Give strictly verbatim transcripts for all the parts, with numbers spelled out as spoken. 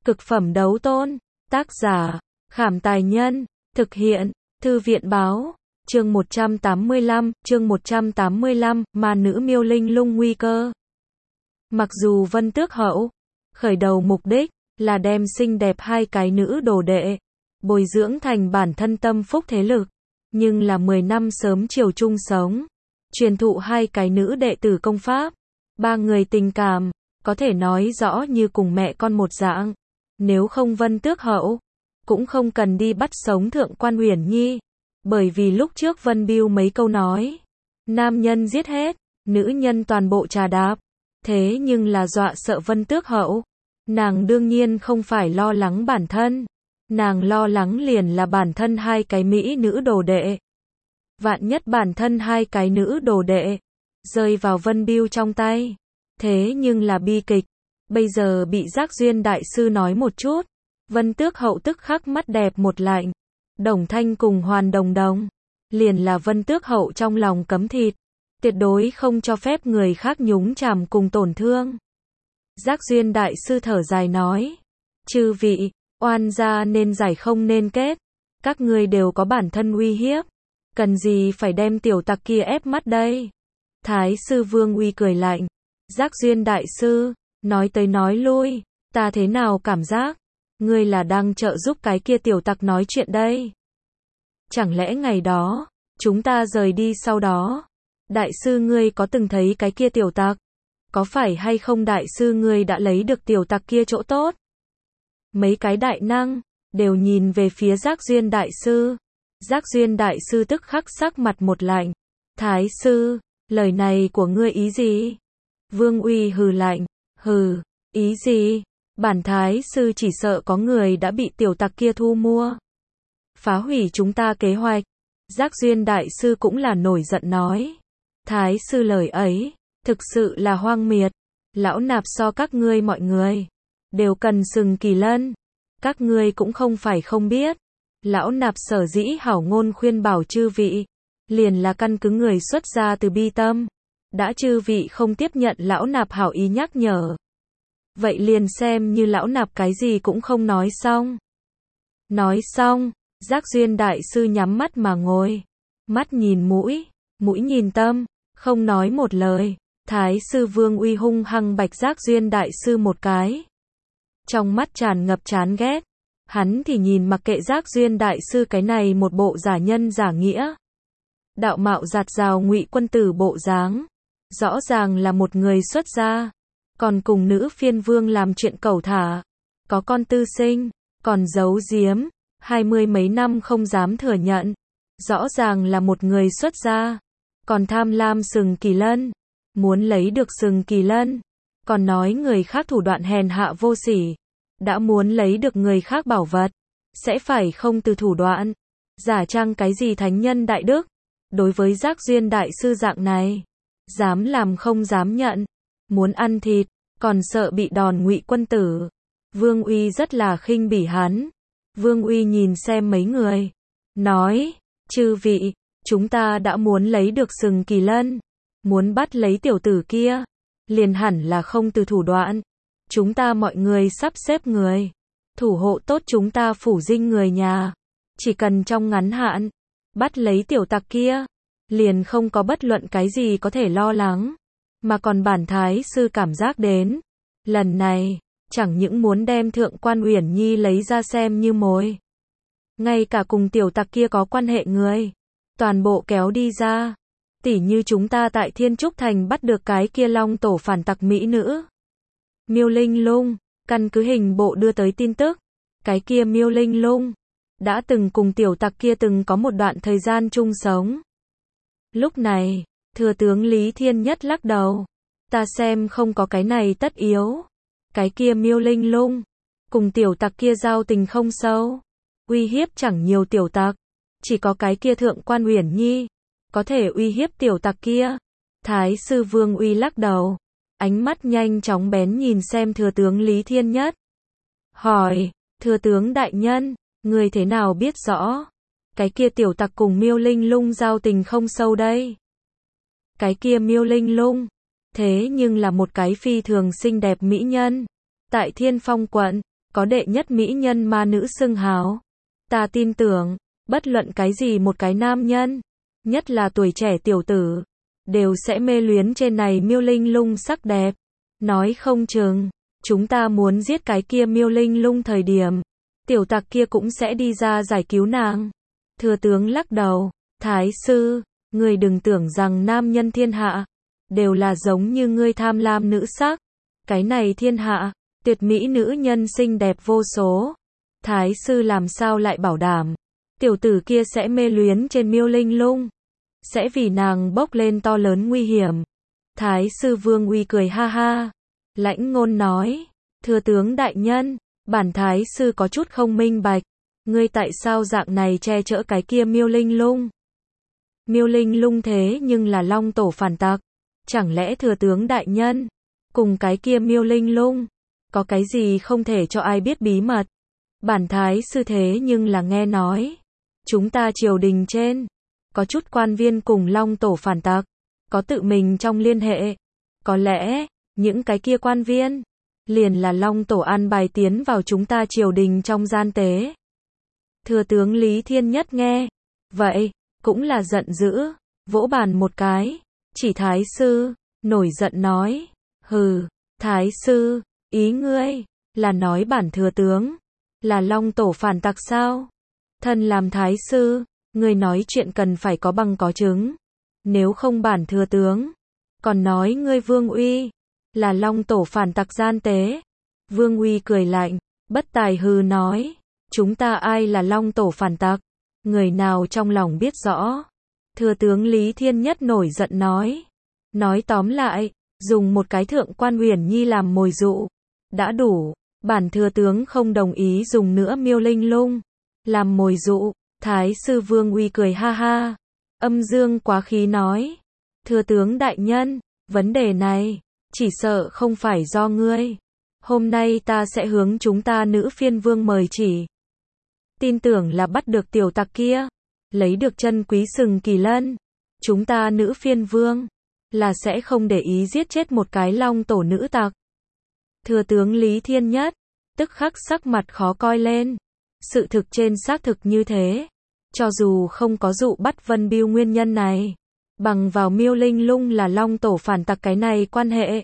Cực phẩm đấu tôn. Tác giả, Khảm Tài Nhân. Thực hiện, Thư viện Báo. Chương một trăm tám mươi lăm, chương một trăm tám mươi lăm, ma nữ Miêu Linh Lung nguy cơ. Mặc dù Vân Tước Hậu khởi đầu mục đích là đem xinh đẹp hai cái nữ đồ đệ bồi dưỡng thành bản thân tâm phúc thế lực, nhưng là mười năm sớm chiều chung sống, truyền thụ hai cái nữ đệ tử công pháp, ba người tình cảm có thể nói rõ như cùng mẹ con một dạng. Nếu không Vân Tước Hậu cũng không cần đi bắt sống Thượng Quan Uyển Nhi, bởi vì lúc trước Vân Bưu mấy câu nói, nam nhân giết hết, nữ nhân toàn bộ trà đạp, thế nhưng là dọa sợ Vân Tước Hậu. Nàng đương nhiên không phải lo lắng bản thân, nàng lo lắng liền là bản thân hai cái mỹ nữ đồ đệ. Vạn nhất bản thân hai cái nữ đồ đệ rơi vào Vân Bưu trong tay, thế nhưng là bi kịch. Bây giờ bị Giác Duyên đại sư nói một chút, Vân Tước Hậu tức khắc mắt đẹp một lạnh. Đồng Thanh cùng Hoàn Đồng Đồng liền là Vân Tước Hậu trong lòng cấm thịt, tuyệt đối không cho phép người khác nhúng chàm cùng tổn thương. Giác Duyên đại sư thở dài nói, chư vị, oan gia nên giải không nên kết, các ngươi đều có bản thân uy hiếp, cần gì phải đem tiểu tặc kia ép mắt đây. Thái sư Vương Uy cười lạnh, Giác Duyên đại sư, nói tới nói lui, ta thế nào cảm giác ngươi là đang trợ giúp cái kia tiểu tặc nói chuyện đây? Chẳng lẽ ngày đó chúng ta rời đi sau đó, đại sư ngươi có từng thấy cái kia tiểu tặc? Có phải hay không đại sư ngươi đã lấy được tiểu tặc kia chỗ tốt? Mấy cái đại năng đều nhìn về phía Giác Duyên đại sư. Giác Duyên đại sư tức khắc sắc mặt một lạnh. Thái sư, lời này của ngươi ý gì? Vương Uy hừ lạnh, hừ, ý gì? Bản thái sư chỉ sợ có người đã bị tiểu tặc kia thu mua, phá hủy chúng ta kế hoạch. Giác Duyên đại sư cũng là nổi giận nói, thái sư lời ấy thực sự là hoang miệt. Lão nạp so các ngươi mọi người đều cần sừng kỳ lân, các ngươi cũng không phải không biết. Lão nạp sở dĩ hảo ngôn khuyên bảo chư vị, liền là căn cứ người xuất gia từ bi tâm. Đã chư vị không tiếp nhận lão nạp hảo ý nhắc nhở, vậy liền xem như lão nạp cái gì cũng không nói xong. Nói xong, Giác Duyên đại sư nhắm mắt mà ngồi, mắt nhìn mũi, mũi nhìn tâm, không nói một lời. Thái sư Vương Uy hung hăng bạch Giác Duyên đại sư một cái, trong mắt tràn ngập chán ghét. Hắn thì nhìn mặc kệ Giác Duyên đại sư cái này một bộ giả nhân giả nghĩa, đạo mạo giạt rào ngụy quân tử bộ dáng, rõ ràng là một người xuất gia, còn cùng nữ phiên vương làm chuyện cẩu thả, có con tư sinh, còn giấu giếm, hai mươi mấy năm không dám thừa nhận. Rõ ràng là một người xuất gia, còn tham lam sừng kỳ lân, muốn lấy được sừng kỳ lân, còn nói người khác thủ đoạn hèn hạ vô sỉ, đã muốn lấy được người khác bảo vật, sẽ phải không từ thủ đoạn, giả trang cái gì thánh nhân đại đức. Đối với Giác Duyên đại sư dạng này, dám làm không dám nhận, muốn ăn thịt, còn sợ bị đòn ngụy quân tử. Vương Uy rất là khinh bỉ hắn. Vương Uy nhìn xem mấy người, nói, chư vị, chúng ta đã muốn lấy được sừng kỳ lân, muốn bắt lấy tiểu tử kia, liền hẳn là không từ thủ đoạn. Chúng ta mọi người sắp xếp người, thủ hộ tốt chúng ta phủ dinh người nhà, chỉ cần trong ngắn hạn, bắt lấy tiểu tặc kia, liền không có bất luận cái gì có thể lo lắng. Mà còn bản thái sư cảm giác đến, lần này, chẳng những muốn đem Thượng Quan Uyển Nhi lấy ra xem như mồi, ngay cả cùng tiểu tặc kia có quan hệ người, toàn bộ kéo đi ra. Tỉ như chúng ta tại Thiên Trúc Thành bắt được cái kia long tổ phản tặc mỹ nữ Miêu Linh Lung, căn cứ hình bộ đưa tới tin tức, cái kia Miêu Linh Lung đã từng cùng tiểu tặc kia từng có một đoạn thời gian chung sống. Lúc này, thừa tướng Lý Thiên Nhất lắc đầu, ta xem không có cái này tất yếu. Cái kia Miêu Linh Lung cùng tiểu tặc kia giao tình không sâu, uy hiếp chẳng nhiều tiểu tặc, chỉ có cái kia Thượng Quan Uyển Nhi có thể uy hiếp tiểu tặc kia. Thái sư Vương Uy lắc đầu, ánh mắt nhanh chóng bén nhìn xem thừa tướng Lý Thiên Nhất, hỏi, thừa tướng đại nhân, người thế nào biết rõ cái kia tiểu tặc cùng Miêu Linh Lung giao tình không sâu đây? Cái kia Miêu Linh Lung thế nhưng là một cái phi thường xinh đẹp mỹ nhân, tại Thiên Phong quận có đệ nhất mỹ nhân ma nữ xưng hào. Ta tin tưởng, bất luận cái gì một cái nam nhân, nhất là tuổi trẻ tiểu tử, đều sẽ mê luyến trên này miêu linh lung sắc đẹp. Nói không chừng, chúng ta muốn giết cái kia miêu linh lung thời điểm, tiểu tặc kia cũng sẽ đi ra giải cứu nàng. Thừa tướng lắc đầu, Thái sư, người đừng tưởng rằng nam nhân thiên hạ, đều là giống như ngươi tham lam nữ sắc. Cái này thiên hạ, tuyệt mỹ nữ nhân xinh đẹp vô số. Thái sư làm sao lại bảo đảm, tiểu tử kia sẽ mê luyến trên miêu linh lung, sẽ vì nàng bốc lên to lớn nguy hiểm. Thái sư Vương Uy cười ha ha, lãnh ngôn nói, thừa tướng đại nhân, bản thái sư có chút không minh bạch, ngươi tại sao dạng này che chở cái kia miêu linh lung? Miêu linh lung thế nhưng là long tổ phản tặc, chẳng lẽ thừa tướng đại nhân, cùng cái kia miêu linh lung, có cái gì không thể cho ai biết bí mật? Bản thái sư thế nhưng là nghe nói, chúng ta triều đình trên, có chút quan viên cùng long tổ phản tặc, có tự mình trong liên hệ. Có lẽ, những cái kia quan viên, liền là long tổ an bài tiến vào chúng ta triều đình trong gian tế. Thừa tướng Lý Thiên Nhất nghe, vậy, cũng là giận dữ, vỗ bàn một cái, chỉ thái sư, nổi giận nói, hừ, thái sư, ý ngươi, là nói bản thừa tướng, là long tổ phản tặc sao? Thân làm thái sư, ngươi nói chuyện cần phải có bằng có chứng, nếu không bản thừa tướng, còn nói ngươi Vương Uy, là long tổ phản tặc gian tế. Vương Uy cười lạnh, bất tài hừ nói, chúng ta ai là long tổ phản tặc, người nào trong lòng biết rõ. Thừa tướng Lý Thiên Nhất nổi giận nói, nói tóm lại, dùng một cái thượng quan Uyển Nhi làm mồi dụ, đã đủ, bản thừa tướng không đồng ý dùng nữa miêu linh lung, làm mồi dụ. Thái sư Vương Uy cười ha ha, âm dương quá khí nói, thừa tướng đại nhân, vấn đề này, chỉ sợ không phải do ngươi. Hôm nay ta sẽ hướng chúng ta nữ phiên vương mời chỉ. Tin tưởng là bắt được tiểu tặc kia, lấy được chân quý sừng kỳ lân. Chúng ta nữ phiên vương, là sẽ không để ý giết chết một cái long tổ nữ tặc. Thừa tướng Lý Thiên Nhất, tức khắc sắc mặt khó coi lên. Sự thực trên xác thực như thế. Cho dù không có dụ bắt Vân Bưu nguyên nhân này, bằng vào miêu linh lung là long tổ phản tặc cái này quan hệ,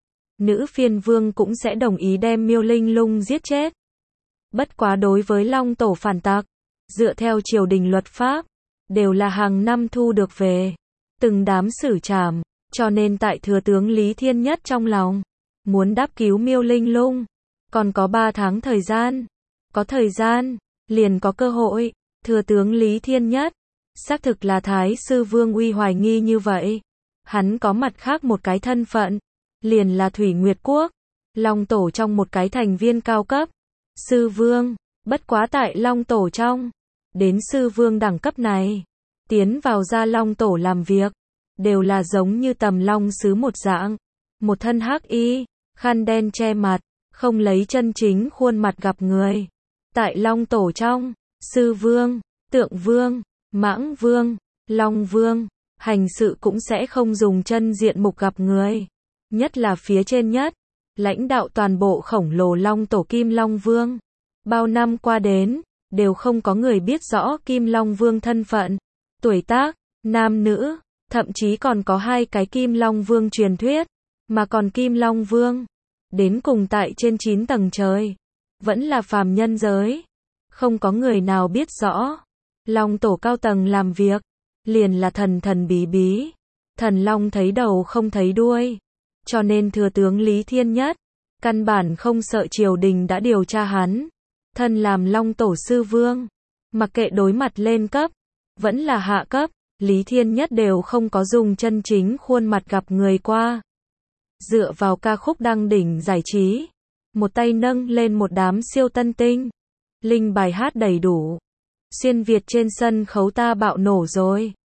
nữ phiên vương cũng sẽ đồng ý đem miêu linh lung giết chết. Bất quá đối với long tổ phản tặc, dựa theo triều đình luật pháp, đều là hàng năm thu được về, từng đám xử trảm, cho nên tại thừa tướng Lý Thiên Nhất trong lòng, muốn đáp cứu miêu linh lung, còn có ba tháng thời gian, có thời gian, liền có cơ hội. Thừa tướng Lý Thiên Nhất, xác thực là Thái sư Vương Uy hoài nghi như vậy. Hắn có mặt khác một cái thân phận, liền là Thủy Nguyệt Quốc, long tổ trong một cái thành viên cao cấp. Sư vương, bất quá tại long tổ trong, đến sư vương đẳng cấp này, tiến vào ra long tổ làm việc, đều là giống như tầm long sứ một dạng, một thân hắc y, khăn đen che mặt, không lấy chân chính khuôn mặt gặp người. Tại long tổ trong, sư vương, tượng vương, mãng vương, long vương, hành sự cũng sẽ không dùng chân diện mục gặp người. Nhất là phía trên nhất, lãnh đạo toàn bộ khổng lồ long tổ Kim Long Vương. Bao năm qua đến, đều không có người biết rõ Kim Long Vương thân phận, tuổi tác, nam nữ, thậm chí còn có hai cái Kim Long Vương truyền thuyết, mà còn Kim Long Vương, đến cùng tại trên chín tầng trời, vẫn là phàm nhân giới. Không có người nào biết rõ. Long tổ cao tầng làm việc, liền là thần thần bí bí. Thần long thấy đầu không thấy đuôi. Cho nên thừa tướng Lý Thiên Nhất, căn bản không sợ triều đình đã điều tra hắn. Thân làm long tổ sư vương, mặc kệ đối mặt lên cấp, vẫn là hạ cấp, Lý Thiên Nhất đều không có dùng chân chính khuôn mặt gặp người qua. Dựa vào ca khúc đăng đỉnh giải trí, một tay nâng lên một đám siêu tân tinh. Linh bài hát đầy đủ. Xuyên Việt trên sân khấu ta bạo nổ rồi.